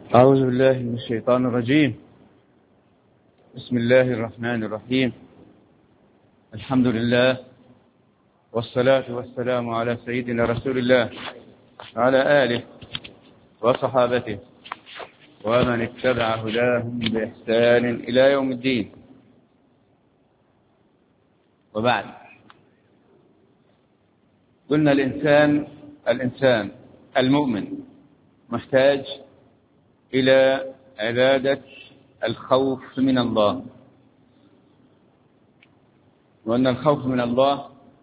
أعوذ بالله من الشيطان الرجيم. بسم الله الرحمن الرحيم. الحمد لله والصلاة والسلام على سيدنا رسول الله وعلى آله وصحابته ومن اتبع هداهم بإحسان إلى يوم الدين. وبعد، قلنا الإنسان المؤمن محتاج إلى عبادة الخوف من الله، وأن الخوف من الله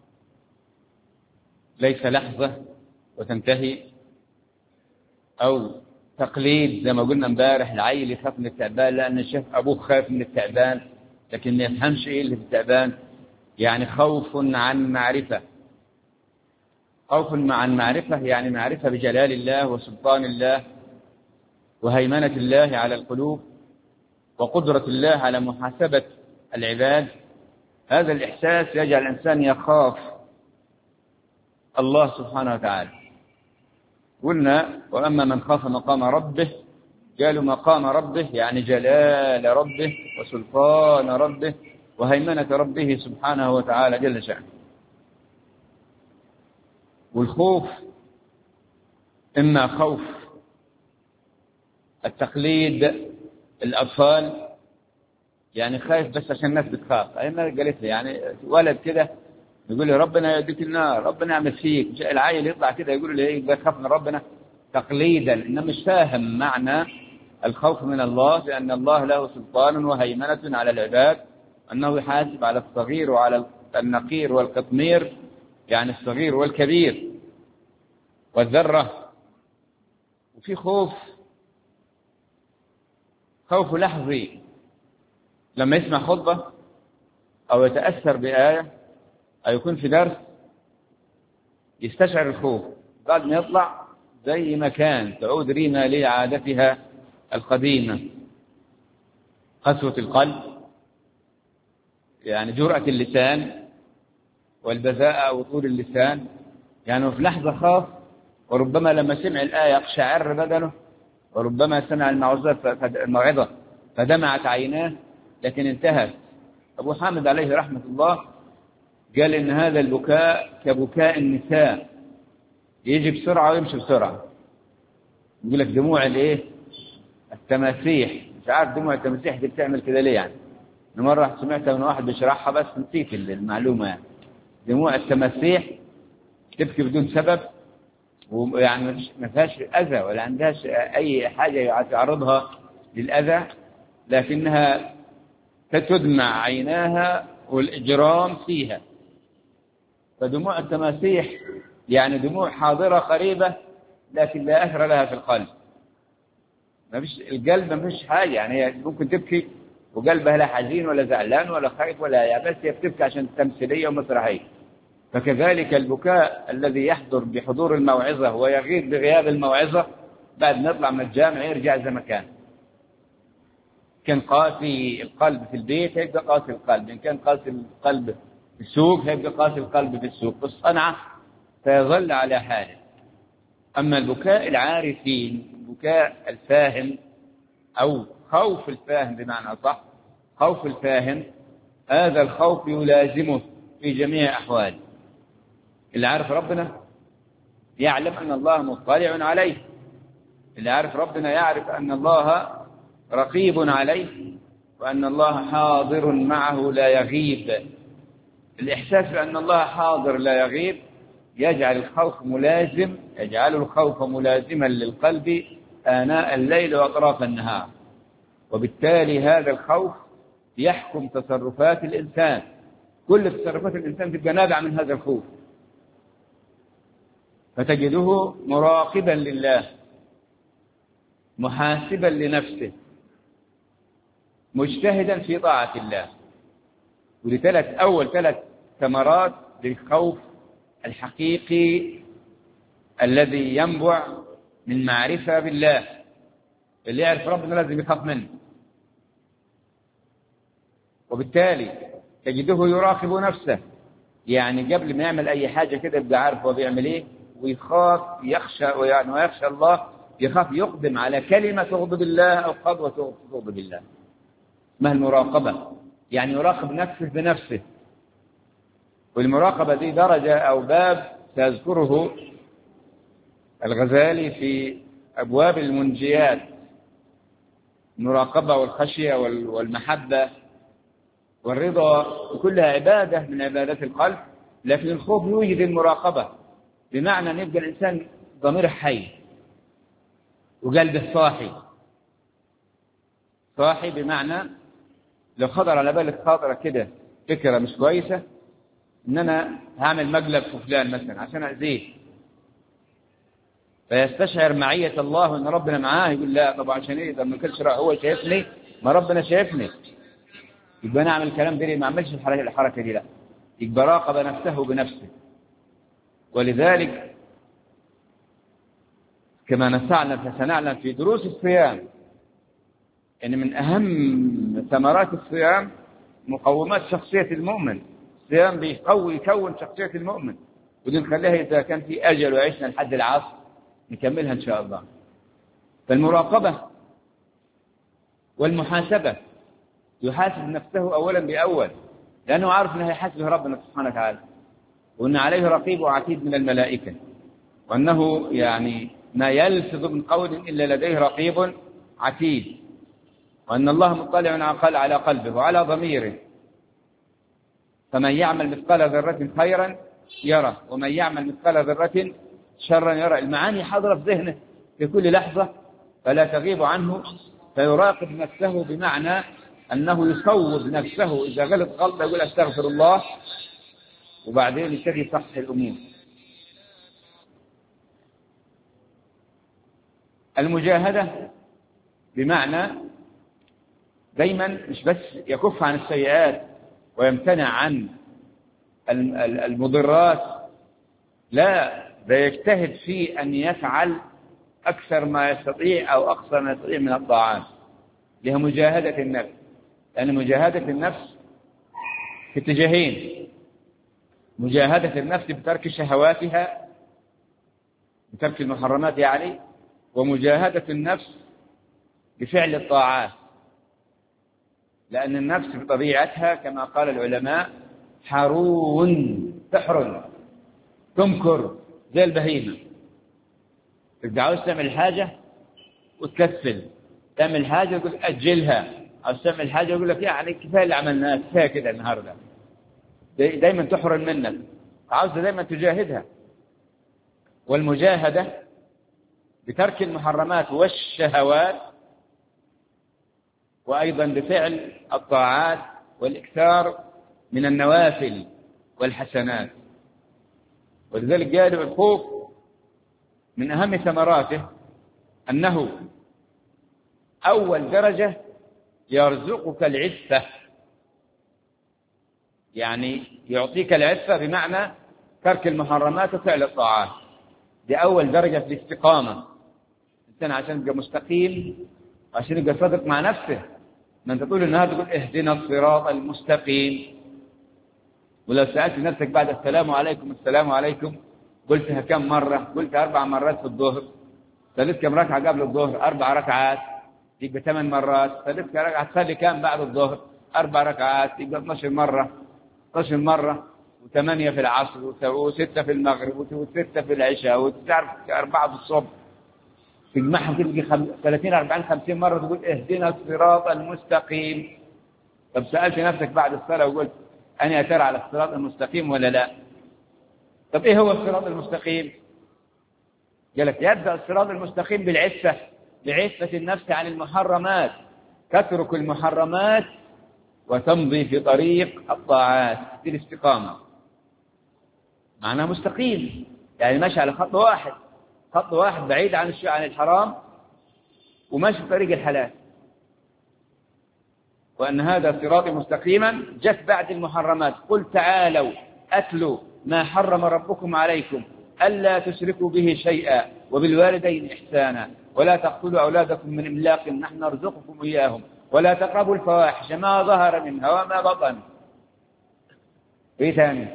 ليس لحظة وتنتهي، أو تقليد زي ما قلنا امبارح العيل يخاف من التعبان لأن شاف أبوه خاف من التعبان لكن ما يفهمش إيه اللي في التعبان. يعني خوف عن معرفة، خوف عن معرفة يعني معرفة بجلال الله وسلطان الله وهيمنة الله على القلوب وقدرة الله على محاسبة العباد. هذا الإحساس يجعل الإنسان يخاف الله سبحانه وتعالى. قلنا وأما من خاف مقام ربه، قالوا مقام ربه يعني جلال ربه وسلطان ربه وهيمنة ربه سبحانه وتعالى جل شأنه. والخوف إما خوف التقليد، الأطفال يعني خايف بس عشان الناس بتخاف. أنا قالت لي يعني ولد كده يقول لي ربنا يديك النار، ربنا يعمل فيك. العيل يطلع كده يقول لي ايه، بخاف من ربنا تقليدا، انه مش فاهم معنى الخوف من الله، لأن الله له سلطان وهيمنة على العباد، أنه يحاسب على الصغير وعلى النقير والقطمير، يعني الصغير والكبير والذرة. وفي خوف لحظي، لما يسمع خطبة أو يتأثر بآية أو يكون في درس يستشعر الخوف، بعد ما يطلع زي ما كان تعود ريما لعادتها القديمة، قسوة القلب، يعني جرأة اللسان والبذاءة وطول اللسان. يعني في لحظة خاف، وربما لما سمع الآية اقشعر بدنه، وربما سمع الموعظة فدمعت عيناه، لكن انتهت. أبو حامد عليه رحمة الله قال إن هذا البكاء كبكاء النساء، يجي بسرعة ويمشي بسرعة. يقول لك دموع الايه، التماسيح. مش عارف دموع التماسيح دي بتعمل كده ليه يعني. مرة سمعتها من واحد بيشرحها بس نسيت المعلومة. يعني دموع التماسيح تبكي بدون سبب، ويعني ما فيهاش أذى ولا عندهاش أي حاجة تعرضها للأذى، لكنها تدمع عيناها والإجرام فيها. فدموع التماسيح يعني دموع حاضرة قريبة لكن لا أثر لها في القلب. القلب ما فيش حاجة، يعني ممكن تبكي وقلبها لا حزين ولا زعلان ولا خايف ولا بس هي بتبكي عشان تمثيلية ومسرحية. فكذلك البكاء الذي يحضر بحضور الموعظة ويغيب بغياب الموعظة، بعد ما يطلع من الجامع يرجع زي ما كان. كان قاسي القلب في البيت هيبقى قاسي القلب، إن كان قاسي القلب في السوق هيبقى قاسي القلب في السوق، في الصنعة فيظل على حاله. أما البكاء العارفين، بكاء الفاهم أو خوف الفاهم بمعنى صح، خوف الفاهم، هذا الخوف يلازمه في جميع أحواله. اللي عارف ربنا يعلم أن الله مطلع عليه، اللي عارف ربنا يعرف أن الله رقيب عليه وأن الله حاضر معه لا يغيب. الإحساس بأن الله حاضر لا يغيب يجعل الخوف ملازما للقلب آناء الليل وأطراف النهار، وبالتالي هذا الخوف يحكم تصرفات الإنسان. كل تصرفات الإنسان تبقى نابعة من هذا الخوف، فتجده مراقبا لله، محاسبا لنفسه، مجتهدا في طاعة الله. أول ثلاث ثمرات للخوف الحقيقي الذي ينبع من معرفة بالله. اللي يعرف ربنا لازم يخاف منه، وبالتالي تجده يراقب نفسه. يعني قبل ما يعمل أي حاجة كده يبقى عارف هو بيعمل إيه، ويخاف يخشى ويخشى الله يخاف يقدم على كلمة تغضب الله أو خطوة تغضب الله، اسمها المراقبة، يعني يراقب نفسه بنفسه. والمراقبة دي درجة أو باب سيذكره الغزالي في أبواب المنجيات، المراقبة والخشية والمحبة والرضا كلها عبادة من عبادات القلب، لكن الخوف يوجد المراقبة، بمعنى أن يبقى الإنسان ضميره حي وقلبه صاحي. صاحي بمعنى لو خطر على بالك خاطرة كده فكرة مش كويسة، إن أنا هعمل مقلب في فلان مثلا عشان أذيه، فيستشعر معية الله وإن ربنا معاه، يقول لا طبعا عشان إيه؟ ده ما كلش هو شايفني، ما ربنا شايفني، يبقى أنا أعمل الكلام ده ليه؟ ما أعملش الحركة دي، لا، يبقى راقب نفسه بنفسه. ولذلك كما سنعلم في دروس الصيام إن من أهم ثمرات الصيام مقومات شخصية المؤمن. الصيام يكون شخصية المؤمن، ودي نخليها إذا كان في أجل وعشنا لحد العصر نكملها إن شاء الله. فالمراقبة والمحاسبة، يحاسب نفسه أولا بأول، لأنه عارف أنه يحاسبه ربنا سبحانه وتعالى، وأن عليه رقيب وعتيد من الملائكة، وأنه يعني ما يلفظ من قول إلا لديه رقيب عتيد، وأن الله مطلع على قلبه وعلى ضميره، فمن يعمل مثقال ذرة خيرا يره ومن يعمل مثقال ذرة شرا يره. المعاني حاضرة في ذهنه في كل لحظة فلا تغيب عنه، فيراقب نفسه بمعنى أنه يصوب نفسه، إذا غلط غلطة يقول أستغفر الله، وبعدين يبتدي يصحح الأمور. المجاهدة بمعنى دايما مش بس يكف عن السيئات ويمتنع عن المضرات، لا، ده يجتهد في أن يفعل أكثر ما يستطيع أو أقصى ما يستطيع من الطاعات، لها مجاهدة النفس. لأن مجاهدة النفس في اتجاهين: مجاهدة النفس بترك شهواتها، بترك المحرمات يعني، ومجاهدة النفس بفعل الطاعات. لأن النفس بطبيعتها كما قال العلماء تحرن تمكر زي البهيمة، تبقى عاوز تعمل حاجة وتكسل، تعمل حاجة يقول أجلها، عاوز تعمل حاجة يقول لك يعني كفاية اللي عملناه، كفاية كده النهاردة، دايما تحرن منك، عاوز دايما تجاهدها. والمجاهدة بترك المحرمات والشهوات، وأيضا بفعل الطاعات والإكثار من النوافل والحسنات. ولذلك قالوا الخوف من أهم ثمراته أنه أول درجة يرزقك العفة، يعني يعطيك العفة بمعنى ترك المحرمات وفعل الطاعات، دي أول درجة في الاستقامة. الإنسان عشان يبقى مستقيم وعشان يبقى صادق مع نفسه، ما أنت تقول النهارده تقول اهدنا الصراط المستقيم، ولو سألت نفسك بعد السلام عليكم قلتها كم مرة؟ قلت 4 مرات في الظهر، صليت كم ركعة قبل الظهر؟ 4 ركعات، يبقى 8 مرات. صليت كم ركعة؟ تصلي كم بعد الظهر؟ 4 ركعات، يبقى 12 مرة. 12 مرة و8 في العصر و6 في المغرب و6 في العشاء وتعرف 4 في الصبح، تجمعهم كده 30 40 50 مرة تقول اهدنا الصراط المستقيم. طب سألت نفسك بعد الصلاة وقلت أنا أترى على الصراط المستقيم ولا لا؟ طب إيه هو الصراط المستقيم؟ قال لك يبدأ الصراط المستقيم بالعفة، بعفة النفس عن المحرمات، تترك المحرمات وتمضي في طريق الطاعات، في الاستقامة. معناه مستقيم يعني ماشي على خط واحد بعيد عن الحرام وماشي في طريق الحلال. وأن هذا صراطي مستقيما جت بعد المحرمات، قل تعالوا أتلوا ما حرم ربكم عليكم ألا تشركوا به شيئا وبالوالدين إحسانا ولا تقتلوا أولادكم من إملاق نحن نرزقكم إياهم ولا تقربوا الفواحش ما ظهر منها وما بطن. إيه ثاني؟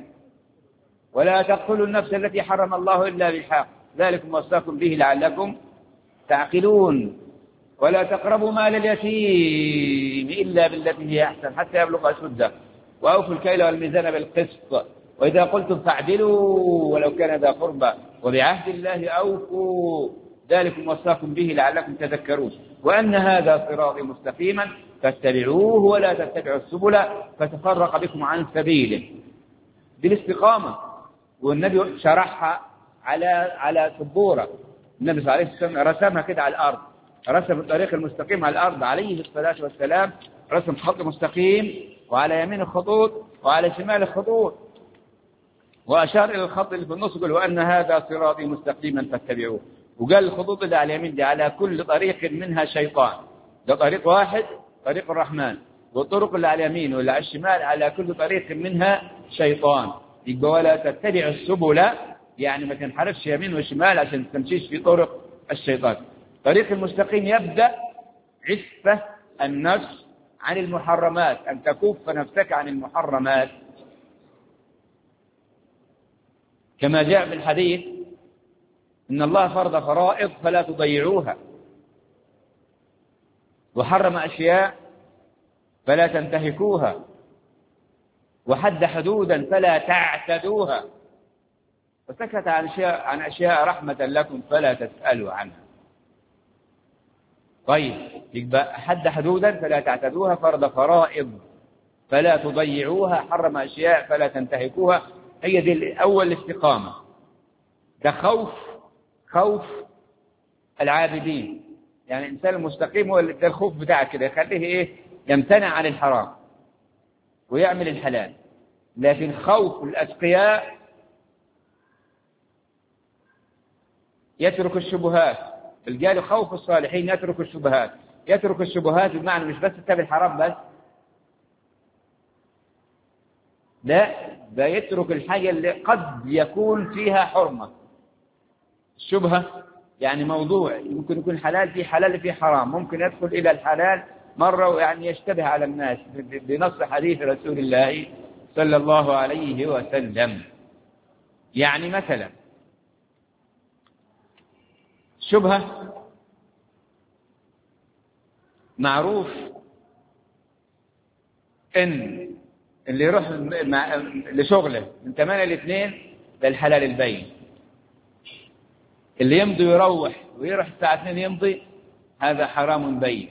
ولا تقتلوا النفس التي حرم الله إلا بالحق ذلكم وصاكم به لعلكم تعقلون. ولا تقربوا مال اليتيم إلا بالتي هي أحسن حتى يبلغ أشده وأوفوا الكيل والميزان بالقسط وإذا قلتم فاعدلوا ولو كان ذا قربى وبعهد الله أوفوا ذلكم وصاكم به لعلكم تذكرون وأن هذا صراطي مستقيما فاتبعوه ولا تتبعوا السبل فتفرق بكم عن سبيله. دي الاستقامة، والنبي شرحها على سبورة. النبي صلى الله عليه وسلم رسمها كده على الأرض، رسم الطريق المستقيم على الأرض عليه الصلاة والسلام، رسم خط مستقيم وعلى يمين الخطوط وعلى شمال الخطوط، وأشار إلى الخط اللي في النص يقول وأن هذا صراطي مستقيما فاتبعوه. وقال الخطوط اللي على اليمين دي على كل طريق منها شيطان، ده طريق واحد طريق الرحمن، والطرق اللي على اليمين واللي على الشمال على كل طريق منها شيطان. يقول ولا تتبع السبل، يعني ما تنحرفش يمين وشمال عشان تمشيش في طرق الشيطان. طريق المستقيم يبدأ عفة النفس عن المحرمات، أن تكف نفسك عن المحرمات كما جاء في الحديث إن الله فرض فرائض فلا تضيعوها، وحرم أشياء فلا تنتهكوها، وحد حدودا فلا تعتدوها، وسكت عن أشياء رحمة لكم فلا تسألوا عنها. طيب يبقى حد حدودا فلا تعتدوها، فرض فرائض فلا تضيعوها، حرم أشياء فلا تنتهكوها. هي دي أول الاستقامة. ده خوف العابدين، يعني الإنسان المستقيم هو ده الخوف بتاعك كده يخليه إيه؟ يمتنع عن الحرام ويعمل الحلال. لكن خوف الأتقياء يترك الشبهات. الجال خوف الصالحين يترك الشبهات. يترك الشبهات بمعنى مش بس تتبع الحرام بس، لا، ده يترك الحاجة اللي قد يكون فيها حرمة. الشبهة يعني موضوع ممكن يكون حلال فيه حلال فيه حرام، ممكن يدخل إلى الحلال مرة ويعني يشتبه على الناس بنص حديث رسول الله صلى الله عليه وسلم. يعني مثلا شبهة معروف إن اللي يروح لشغله من 8 ل 2 ده الحلال البين، اللي يمضي ويروح ويروح الساعة 2 يمضي هذا حرام بين.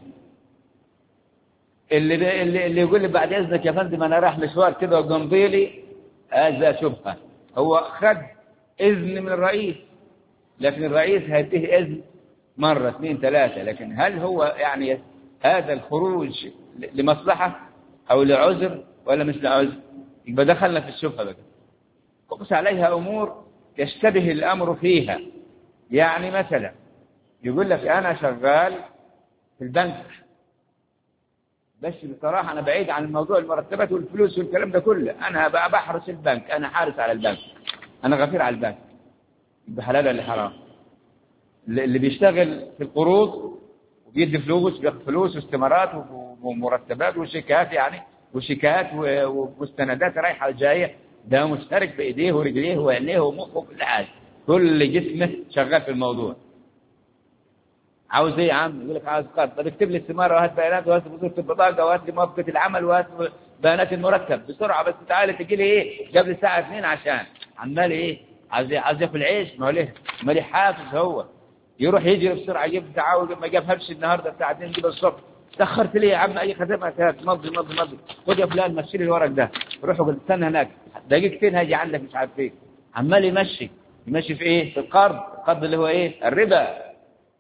اللي يقول لي بعد إذنك يا فندم أنا راح مشوار كده وقمضي لي، هذا شبهة. هو خد إذن من الرئيس، لكن الرئيس هيديه إذن مرة 2 3، لكن هل هو يعني هذا الخروج لمصلحة أو لعذر ولا مش لعذر؟ يبقى دخلنا في الشبهة بقى. قص عليها أمور يشتبه الأمر فيها. يعني مثلا يقول لك أنا شغال في البنك، بس بصراحة أنا بعيد عن الموضوع المرتبات والفلوس والكلام ده كله، أنا بقى بحرس البنك، أنا حارس على البنك، أنا غفير على البنك. يبقى حلال ولا حرام؟ اللي بيشتغل في القروض وبيدي فلوس، بياخد فلوس واستمارات ومرتبات وشيكات، يعني وشيكات ومستندات رايحة جاية، ده مشترك بإيديه ورجليه وعينيه ومخه كل حاجة، كل جسمه شغال في الموضوع. عاوز ايه يا عم؟ يقول لك عاوز قرض. طب اكتب لي استمارة وهات بيانات وهات بطولة البطاقة وهات لي موافقة العمل وهات بيانات المرتب بسرعة، بس تعالى تجي لي ايه قبل الساعة 2 عشان عمال ايه عايز ياكل عيش. ما ليه حافز، هو يروح يجري بسرعة يجيب تعاود ما جابهاش النهارده الساعة 2 جيب الصبح. تأخرت ليه يا عم؟ أي خدمة مضي خد يا فلان مشي لي الورق ده، روح وقول استنى هناك دقيقتين هاجي عندك مش عارف ايه. عمال يمشي في ايه؟ في القرض اللي هو ايه؟ الربا.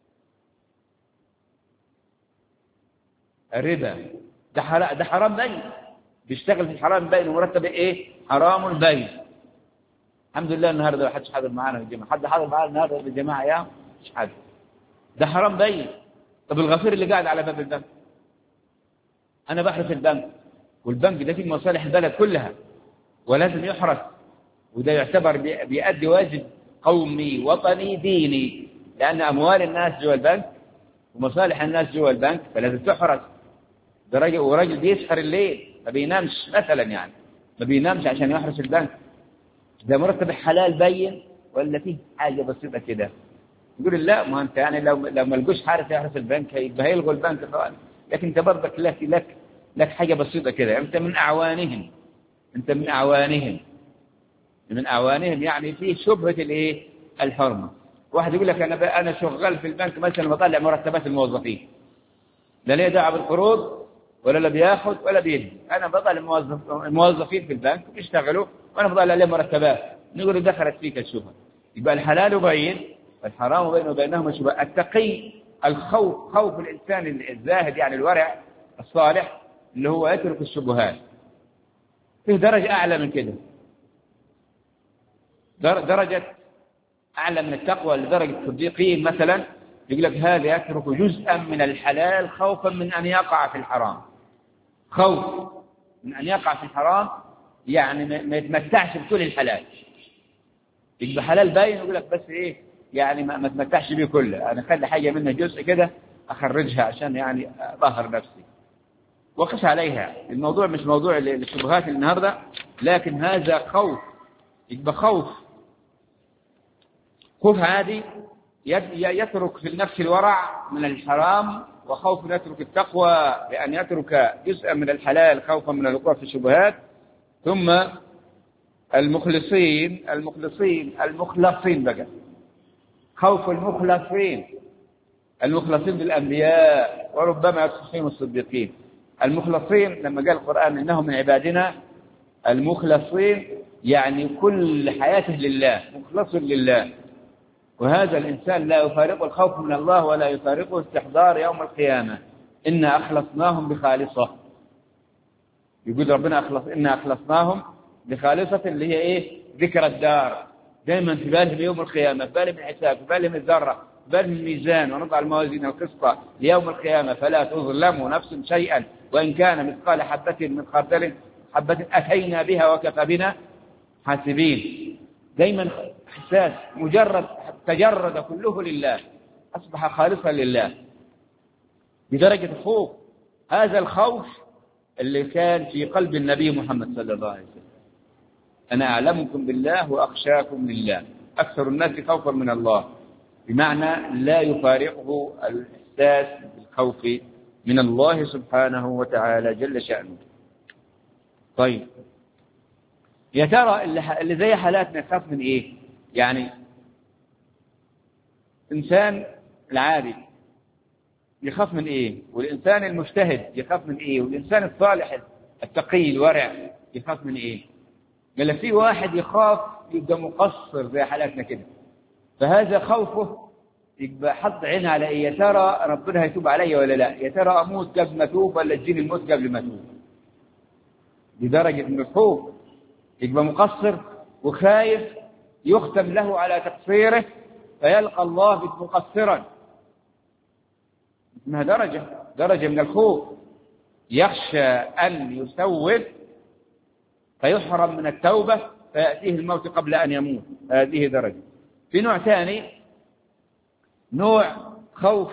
ده حرام باين، بيشتغل في الحرام باين ومرتب ايه؟ حرام باين. الحمد لله النهارده ما حدش حاضر معانا في الجماعه. حد حاضر معانا النهارده في الجماعه؟ يا مش حد. ده حرام باين. طب الغفير اللي قاعد على باب البنك، انا بحرس البنك، والبنك ده فيه مصالح البلد كلها ولازم يحرس، وده يعتبر بيؤدي واجب قومي وطني ديني، لان اموال الناس جوا البنك ومصالح الناس جوا البنك فلازم تحرس. ده راجل بيسهر الليل ما بينامش مثلا، يعني ما بينامش عشان يحرس البنك. ده مرتب حلال بين ولا فيه حاجة بسيطة كده؟ يقول لا، ما أنت يعني لو ما لقوش حارس يحرس البنك يبقى هيلغوا البنك خالص. لكن أنت برضك لك حاجة بسيطة كده، أنت من أعوانهم، أنت من أعوانهم يعني في شبهة الإيه؟ الحرمة. واحد يقول لك أنا شغال في البنك مثلا بطلع مرتبات الموظفين، لا ليه دعوة بالقروض ولا بياخد ولا بيدي، أنا بطلع الموظفين في البنك بيشتغلوا وأنا بطلع عليهم مرتبات، نقول دخلت فيك الشبهة. يبقى الحلال بين والحرام بين وبينهما شبهة. التقي خوف الإنسان الزاهد يعني الورع الصالح اللي هو يترك الشبهات. فيه درجة أعلى من كده، درجة أعلى من التقوى لدرجة الصديقين مثلا، يقول لك هذا يترك جزءا من الحلال خوفا من أن يقع في الحرام. خوف من أن يقع في الحرام يعني ما يتمتعش بكل الحلال. يبقى حلال باين يقول لك بس إيه يعني ما تمتعش بيه كله، أنا خلي حاجة منه جزء كده أخرجها عشان يعني أظهر نفسي وقس عليها. الموضوع مش موضوع الشبهات النهاردة، لكن هذا خوف. يبقى خوف عادي يترك في النفس الورع من الحرام، وخوف يترك التقوى بأن يترك جزءا من الحلال خوفا من الوقوع في الشبهات. ثم المخلصين بقى، خوف المخلصين بالأنبياء وربما يدخلهم الصديقين. المخلصين لما قال القرآن إنهم من عبادنا المخلصين يعني كل حياته لله، مخلص لله. وهذا الإنسان لا يفارق الخوف من الله ولا يفارقه استحضار يوم القيامة. إنا أخلصناهم بخالصة، يقول ربنا إنا أخلصناهم بخالصة اللي هي إيه؟ ذكر الدار، دائما في بالهم يوم القيامة، في بالهم الحساب، في بالهم الذرة، في بالهم الميزان، ونضع الموازين القسط ليوم القيامة فلا تظلم نفس شيئا وإن كان مثقال حبة من خردل أتينا بها وكفى بنا حاسبين. دائما إحساس مجرد تجرد كله لله، أصبح خالصا لله بدرجة الخوف. هذا الخوف اللي كان في قلب النبي محمد صلى الله عليه وسلم. أنا أعلمكم بالله وأخشاكم لله، أكثر الناس خوفا من الله، بمعنى لا يفارقه الإحساس بالخوف من الله سبحانه وتعالى جل شأنه. طيب يا ترى اللي زي حالاتنا يخاف من إيه؟ يعني إنسان العادي يخاف من إيه؟ والإنسان المجتهد يخاف من إيه؟ والإنسان الصالح التقي الورع يخاف من إيه؟ قال في واحد يخاف يبقى مقصر زي حالاتنا كده، فهذا خوفه يبقى حط عين على إيه؟ يا ترى ربنا هيتوب علي ولا لا؟ يا ترى أموت قبل ما أتوب ولا تجيني الموت قبل ما أتوب؟ لدرجة من الخوف يبقى مقصر وخايف يختم له على تقصيره فيلقى الله مقصرا. اسمها درجة من الخوف، يخشى أن يسوف فيحرم من التوبة فيأتيه الموت قبل أن يموت، هذه درجة. في نوع ثاني، نوع خوف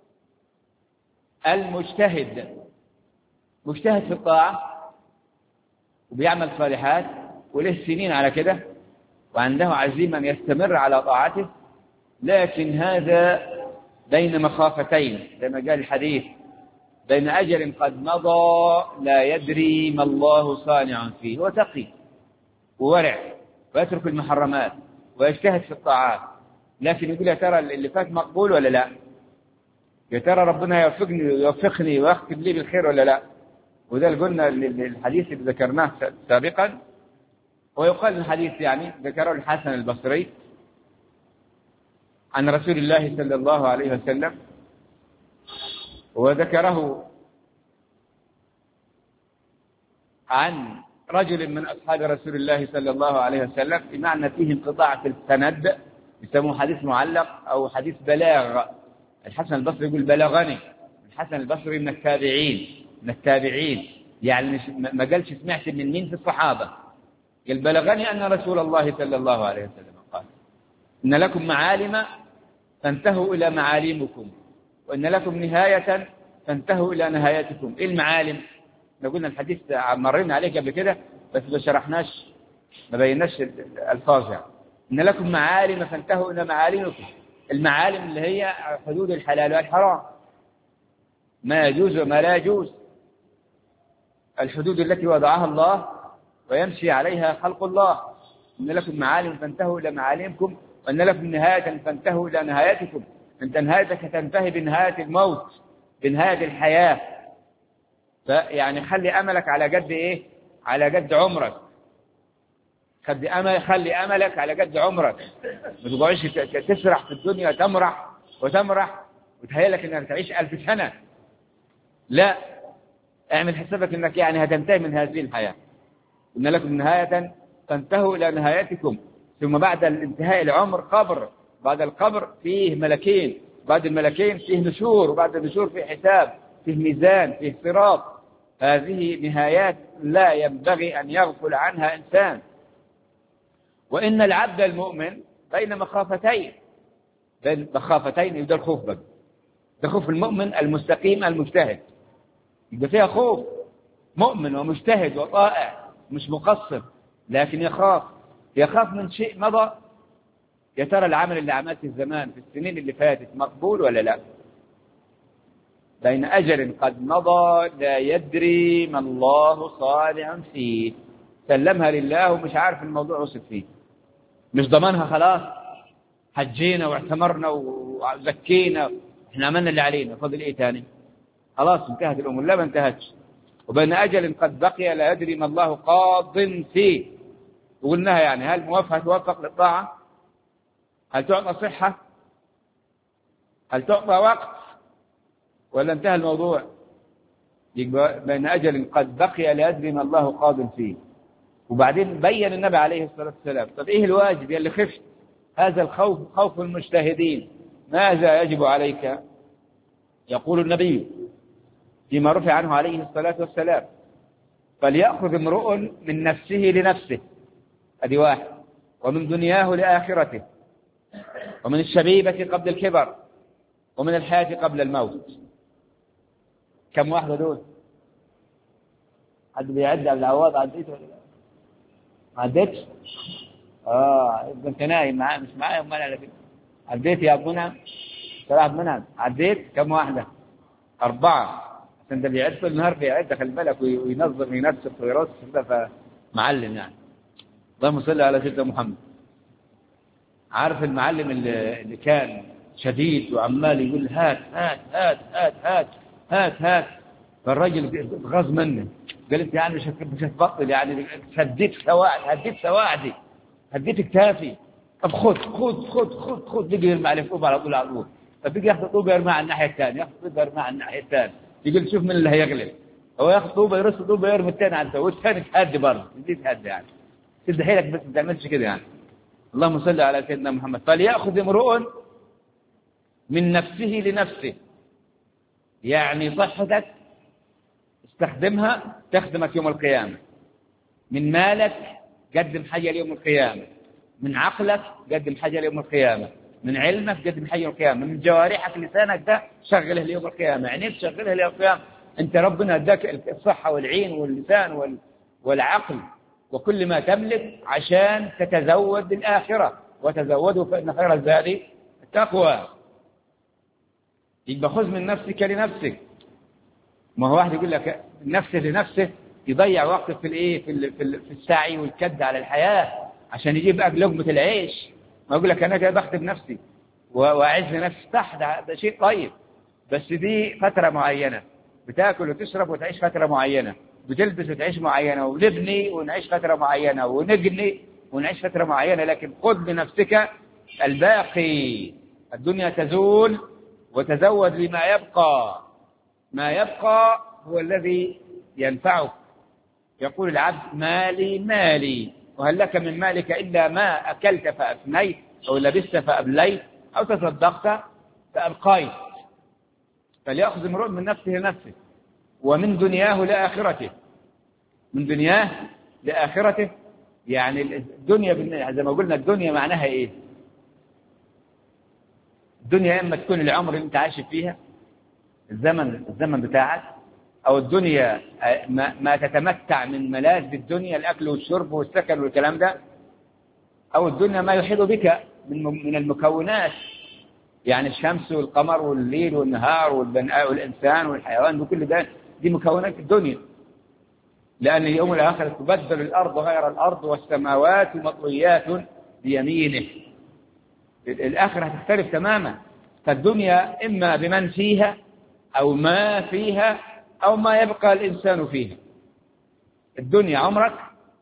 المجتهد، مجتهد في الطاعة وبيعمل صالحات وله سنين على كده وعنده عزيمة أن يستمر على طاعته، لكن هذا بين مخافتين زي ما قال الحديث، بين أجل قد مضى لا يدري ما الله صانع فيه. هو تقي وورع ويترك المحرمات ويجتهد في الطاعات، لكن يقول يا ترى اللي فات مقبول ولا لا؟ يا ترى ربنا يوفقني ويختم لي بالخير ولا لا؟ وده اللي قلنا الحديث اللي ذكرناه سابقا، ويقال الحديث يعني ذكره الحسن البصري عن رسول الله صلى الله عليه وسلم، وذكره عن رجل من أصحاب رسول الله صلى الله عليه وسلم، بمعنى فيه انقطاع في السند، يسموه حديث معلق أو حديث بلاغ. الحسن البصري يقول بلغني، الحسن البصري من التابعين يعني ما قالش سمعت من مين في الصحابة، قال بلغني أن رسول الله صلى الله عليه وسلم قال إن لكم معالم فانتهوا إلى معالمكم، وإن لكم نهاية فانتهوا إلى نهايتكم. إيه المعالم؟ قلنا الحديث مرينا عليه قبل كده بس ما شرحناش ما بيناش الفاظ. إن لكم معالم فانتهوا إلى معالمكم، المعالم اللي هي حدود الحلال والحرام، ما يجوز وما لا يجوز، الحدود التي وضعها الله ويمشي عليها خلق الله. إن لكم معالم فانتهوا إلى معالمكم، وإن لكم نهاية فانتهوا إلى نهايتكم. أنت نهايتك تنتهي بنهاية الموت، بنهاية الحياة. فيعني خلي أملك على قد إيه؟ على قد عمرك. خلي أملك على قد عمرك، ما تقعدش تسرح في الدنيا، تمرح وتمرح وتهيألك إنك تعيش 1000 سنة. لا، اعمل حسابك إنك يعني هتنتهي من هذه الحياة. إن لكم نهاية فانتهوا إلى نهايتكم. ثم بعد الانتهاء العمر قبر، بعد القبر فيه ملكين، بعد الملكين فيه نشور، وبعد النشور فيه حساب، فيه ميزان، فيه صراط. هذه نهايات لا ينبغي أن يغفل عنها إنسان. وإن العبد المؤمن بين مخافتين، بين مخافتين، يبدأ الخوف بقى. ده خوف المؤمن المستقيم المجتهد، يبقى فيها خوف. مؤمن ومجتهد وطائع مش مقصر، لكن يخاف من شيء مضى. يا ترى العمل اللي عملته الزمان في السنين اللي فاتت مقبول ولا لا؟ بين أجل قد مضى لا يدري ما الله صانع فيه. سلمها لله ومش عارف الموضوع وصل فيه، مش ضمنها. خلاص حجينا واعتمرنا وزكينا، احنا عملنا اللي علينا، فضل ايه تاني؟ خلاص انتهت الأمور. لا، ما انتهتش. وبين أجل قد بقي لا يدري ما الله قاض فيه. وقلناها يعني، هل توفق للطاعة؟ هل تعطى صحة؟ هل تعطى وقت؟ ولا انتهى الموضوع؟ بين أجل قد بقي لا يدري ما الله قاض فيه. وبعدين بين النبي عليه الصلاة والسلام. طب ايه الواجب اللي خفت؟ هذا الخوف خوف المجتهدين. ماذا يجب عليك؟ يقول النبي فيما رفع عنه عليه الصلاة والسلام: فليأخذ امرؤ من نفسه لنفسه، هذه واحد، ومن دنياه لآخرته، ومن الشبيبة قبل الكبر، ومن الحياة قبل الموت. كم واحدة دول؟ حد بيعد على العواد؟ عديت ولا لا؟ ما عديتش؟ انت نايم معايا مش معايا؟ امال على كده عديت يا ابو منعم؟ صلاح منعم عديت كم واحدة؟ 4. عشان ده بيعد كل النهار، بيعد خلي بالك، وينظم وينسق ويرص كده، فمعلم يعني. اللهم صل على سيدنا محمد. عارف المعلم اللي كان شديد وعمال يقول هات هات هات هات هات هات هات، فالراجل غاظ منه، قال انت يعني مش هتبطل يعني، هديت سواعدي، هديت كتافي. طب خد بيجي يرمي عليه طوبه على طول. طب بيجي ياخذ طوبه يرميها على الناحيه الثانيه، يقول شوف من اللي هيغلب. هو ياخذ طوبه يرص طوبه يرمي الثاني على الثاني، والثاني تهدي برضه، تهدي يعني، تدي حيلك بس ما تعملش كده يعني. اللهم صل على سيدنا محمد. فليأخذ امرؤ من نفسه لنفسه، يعني صحتك استخدمها تخدمك يوم القيامة. من مالك قدم حاجة ليوم القيامة. من عقلك قدم حاجة ليوم القيامة. من علمك قدم حاجة ليوم القيامة. من جوارحك لسانك ده شغله ليوم القيامة، عينيك شغلها ليوم القيامة. انت ربنا اداك الصحة والعين واللسان والعقل وكل ما تملك عشان تتزود للآخرة، وتزودوا فإن خير الزاد التقوى. يبقى خذ من نفسك لنفسك. ما هو واحد يقول لك نفسه لنفسه، يضيع وقته في الايه، في السعي والكد على الحياة عشان يجيب لقمة العيش. ما يقول لك انا جاي بخدم نفسي واعز نفسي، صح، ده شيء طيب، بس دي فترة معينة، بتاكل وتشرب وتعيش فترة معينة، بتلبس وتعيش معينة، ونبني ونعيش فترة معينة، ونجني ونعيش فترة معينة. لكن خذ لنفسك الباقي. الدنيا تزول، وتزود لما يبقى. ما يبقى هو الذي ينفعك. يقول العبد مالي، وهل لك من مالك إلا ما أكلت فأفنيت، أو لبست فأبليت، أو تصدقت فأبقيت. فليأخذ امرؤ من نفسه لنفسه، ومن دنياه لآخرته. من دنياه لآخرته، يعني الدنيا زي ما قلنا، الدنيا معناها إيه؟ الدنيا إما تكون العمر اللي أنت عايش فيها، الزمن بتاعك، أو الدنيا ما تتمتع من ملاذ الدنيا، الأكل والشرب والسكن والكلام ده، أو الدنيا ما يحيط بك من المكونات يعني الشمس والقمر والليل والنهار والإنسان والحيوان وكل ده دي مكونات الدنيا. لأن يوم الآخر تبدل الأرض غير الأرض والسماوات مطويات بيمينه. الآخرة هتختلف تماما. فالدنيا إما بمن فيها أو ما فيها أو ما يبقى الإنسان فيها. الدنيا عمرك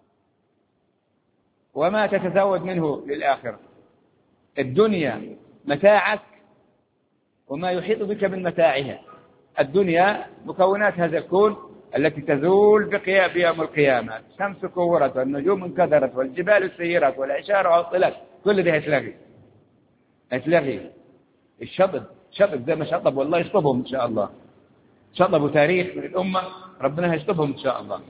وما تتزود منه للآخرة. الدنيا متاعك وما يحيط بك من متاعها. الدنيا مكونات هذا الكون التي تزول بيوم القيامة. الشمس كورت والنجوم انكدرت والجبال سيرت والعشار عطلت، كل ده هيتلغي. الشطب زي ما شطب والله يشطبهم إن شاء الله. شطبوا تاريخ من الأمة ربنا هيشطبهم إن شاء الله.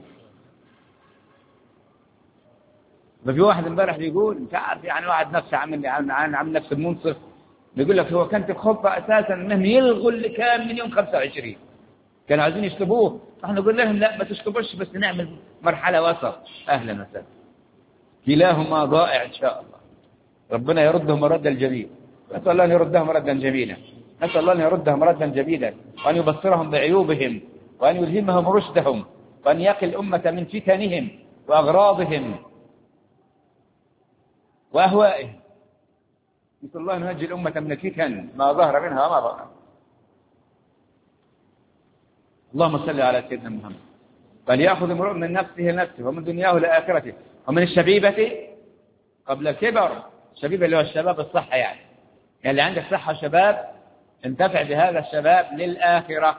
ففي واحد امبارح بيقول انت عارف يعني واحد نفسه عامل نفس المنصف، بيقول لك هو كانت الخطة أساسا أنهم يلغوا اللي كان من يوم 25 كانوا عايزين يشطبوه. احنا قلنا لهم لا ما تشطبوش بس نعمل مرحلة وسط. أهلا وسهلا. كلاهما ضائع إن شاء الله. ربنا يردهم ردا جميلا. نسأل الله أن يردهم ردا جميلا. نسأل الله أن يردهم ردا جميلا وأن يبصرهم بعيوبهم وأن يلهمهم رشدهم وأن يقي الأمة من فتنهم وأغراضهم وأهوائهم. نسأل الله أن ينجي الأمة من الفتن ما ظهر منها وما بطن. اللهم صل على سيدنا محمد. فليأخذ امرؤ من نفسه ومن دنياه لآخرته ومن الشبيبة قبل الكبر. الشبيبة اللي هو الشباب الصحة يعني اللي عندك صحة شباب انتفع بهذا الشباب للآخرة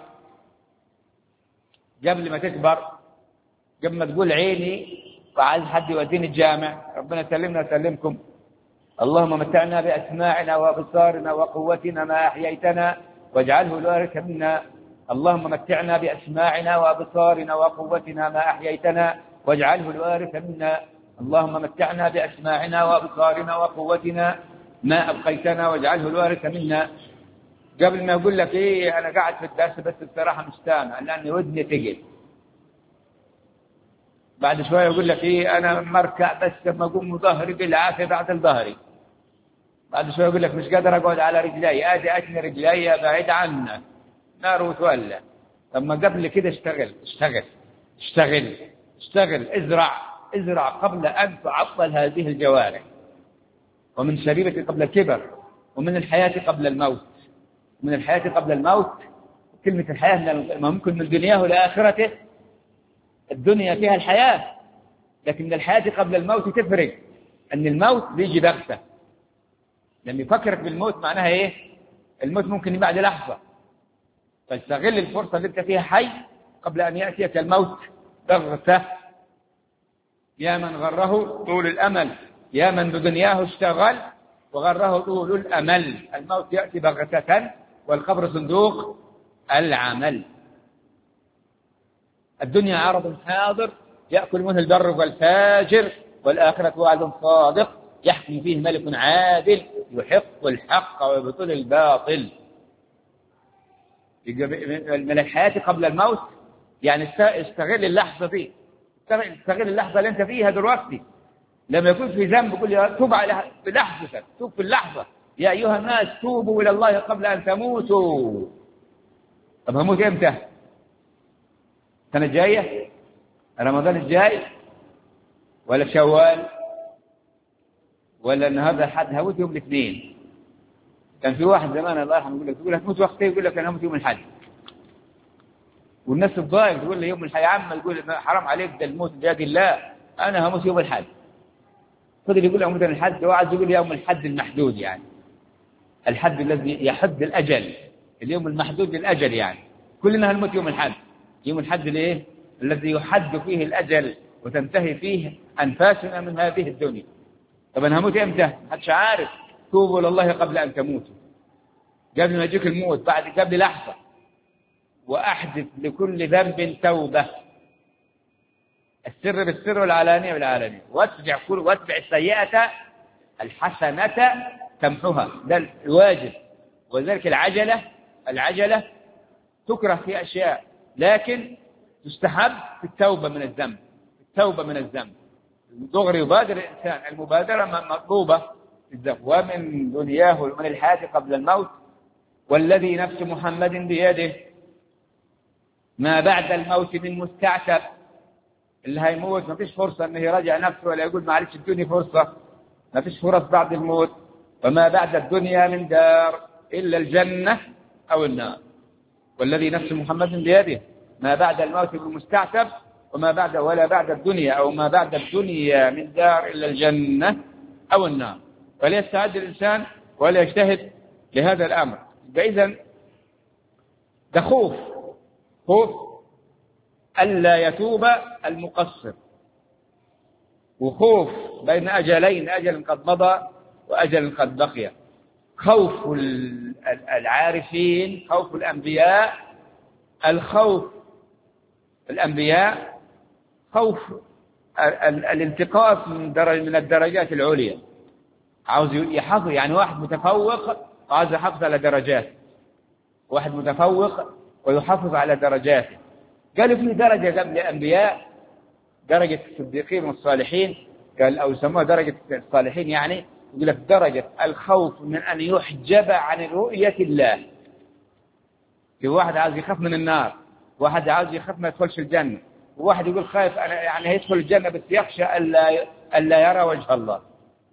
قبل ما تكبر، قبل ما تقول عيني وعايز حد يوديني الجامع. ربنا سلمنا وسلمكم. اللهم متعنا بأسماعنا وأبصارنا وقوتنا ما أحييتنا واجعله الوارث منا. اللهم متعنا بأسماعنا وأبصارنا وقوتنا ما أحييتنا واجعله الوارث منا. اللهم متعنا بأسماعنا وأبصارنا وقوتنا ما أبقيتنا واجعله الوارث منا. قبل ما أقول لك إيه أنا قاعد في الدرس بس بصراحة مش سامع لأني ودني تقل. بعد شوية يقول لك إيه أنا مركع بس لما أقوم ظهري بالعافية بعد الظهري. بعد شوية يقول لك مش قادر أقعد على رجلي أدي أتني رجلي بعيد عنك نار وتولى. لما قبل كده اشتغل ازرع قبل أن تعطل هذه الجوارح. ومن شريبة قبل الكبر ومن الحياة قبل الموت. من الحياة قبل الموت. كلمة الحياة ممكن من دنياه لآخرته. الدنيا فيها الحياة لكن من الحياة قبل الموت تفرق. أن الموت بيجي بغتة. لما يفكرك بالموت معناها إيه؟ الموت ممكن بعد لحظة. فاستغل الفرصة اللي انت فيها حي قبل أن يأتيك الموت بغتة. يا من غره طول الأمل يا من بدنياه اشتغل وغره طول الأمل. الموت يأتي بغتة والقبر صندوق العمل. الدنيا عرض حاضر يأكل منه البر والفاجر والآخرة وعد صادق يحكم فيه ملك عادل يحق الحق ويبطل الباطل. من الحياة قبل الموت يعني استغل اللحظة دي. استغل اللحظة اللي انت فيها دلوقتي. لما يكون في ذنب قل توب على بلحظتك. توب في اللحظة. يا أيها الناس توبوا إلى الله قبل أن تموتوا. طب هموت امتى؟ السنة الجاية؟ رمضان الجاي؟ ولا شوال؟ ولا النهارده الحد؟ هموت يوم الاثنين. كان في واحد زمان الله يرحمه يقول لك تموت وقتي يقول لك انا هموت يوم الحد. والناس الضايق تقول لي يوم الحد يا عم يقول حرام عليك ده الموت بيد الله. انا هموت يوم الحد. فضل يقول هموت يوم الحد وقعد يقول يوم الحد المحدود يعني الحد الذي يحد الاجل. اليوم المحدود للاجل يعني كلنا هنموت يوم الحد. يوم الحد الايه؟ الذي يحد فيه الاجل وتنتهي فيه انفاسنا من هذه الدنيا. طب انا هموت امتى؟ محدش عارف. توبوا الى الله قبل ان تموتوا. قبل ما يجيك الموت قبل لحظه. واحدث لكل ذنب توبه. السر بالسر والعلانيه بالعلانيه. واتبع السيئه الحسنه تمحها. ده الواجب. وذلك العجله تكره في اشياء لكن تستحب في التوبه من الذنب. دغري يبادر الإنسان. المبادرة مطلوبة في الذنب. ومن دنياه ومن الحياة قبل الموت والذي نفس محمد بيده ما بعد الموت من مستعتب. اللي هيموت ما فيش فرصة أنه يراجع نفسه ولا يقول معلش ادوني فرصة، ما فيش فرص بعد الموت. وما بعد الدنيا من دار إلا الجنة أو النار. والذي نفس محمد بيده ما بعد الموت من مستعتب ولا بعد الدنيا أو ما بعد الدنيا من دار إلا الجنة أو النار. فليستعد الإنسان ولا يجتهد لهذا الأمر. فإذا ده خوف ألا يتوب المقصر، وخوف بين أجلين، أجل قد مضى وأجل قد بقي. خوف العارفين، خوف الأنبياء، الخوف الأنبياء خوف الانتقاص من الدرجات العليا. عاوز يحافظ، يعني واحد متفوق عاوز يحافظ على درجاته، واحد متفوق ويحافظ على درجاته. قالوا في درجة قبل الأنبياء، درجة الصديقين والصالحين، قال أو يسموها درجة الصالحين، يعني يقول لك درجة الخوف من أن يحجب عن رؤية الله. في واحد عاوز يخاف من النار، واحد عاوز يخاف ما يدخلش الجنة، وواحد يقول خايف أنا يعني هيدخل الجنة بس يخشى ألا يرى وجه الله.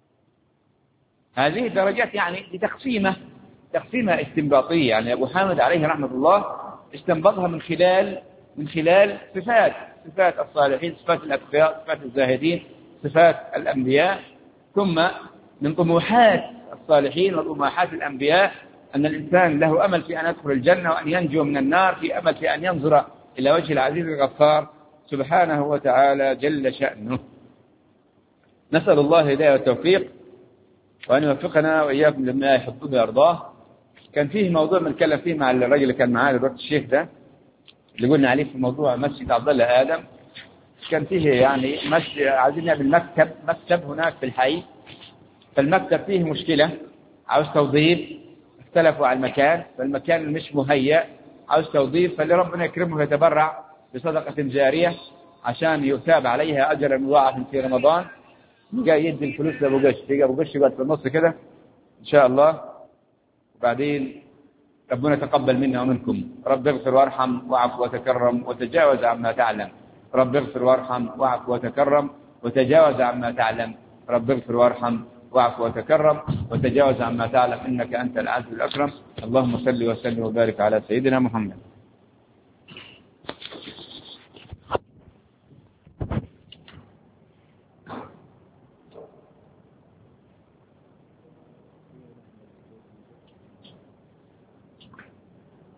هذه درجات يعني تقسيمة استنباطية. يعني أبو حامد عليه رحمة الله استنبطها من خلال صفات الصالحين، صفات الأتقياء، صفات الزاهدين، صفات الأنبياء. ثم من طموحات الصالحين وطموحات الأنبياء أن الإنسان له أمل في أن يدخل الجنة وأن ينجو من النار، في أمل في أن ينظر إلى وجه العزيز الغفار سبحانه وتعالى جل شأنه. نسأل الله هداية والتوفيق، وأن يوفقنا وإياكم لما يحبه ويرضاه. كان فيه موضوع بنتكلم فيه مع الرجل اللي كان معاه دلوقتي، الشيخ ده اللي قلنا عليه في موضوع مسجد عبد الله آدم. كان فيه يعني عايزين نعمل مكتب هناك في الحي، فالمكتب فيه مشكلة، عاوز توظيف، اختلفوا على المكان، فالمكان مش مهيأ، عاوز توظيف. فاللي ربنا يكرمه يتبرع بصدقة جارية عشان يثاب عليها أجر مضاعف في رمضان، جاي يدي الفلوس لأبو قش. يجي أبو قش يقعد في النص كده إن شاء الله، وبعدين ربنا يتقبل منا ومنكم. رب اغفر وارحم واعف وتكرم وتجاوز عما تعلم. رب اغفر وارحم واعف وتكرم وتجاوز عما تعلم. رب اغفر وارحم واعف وتكرم وتجاوز عما تعلم، إنك أنت العزيز الأكرم. اللهم صل وسلم وبارك على سيدنا محمد.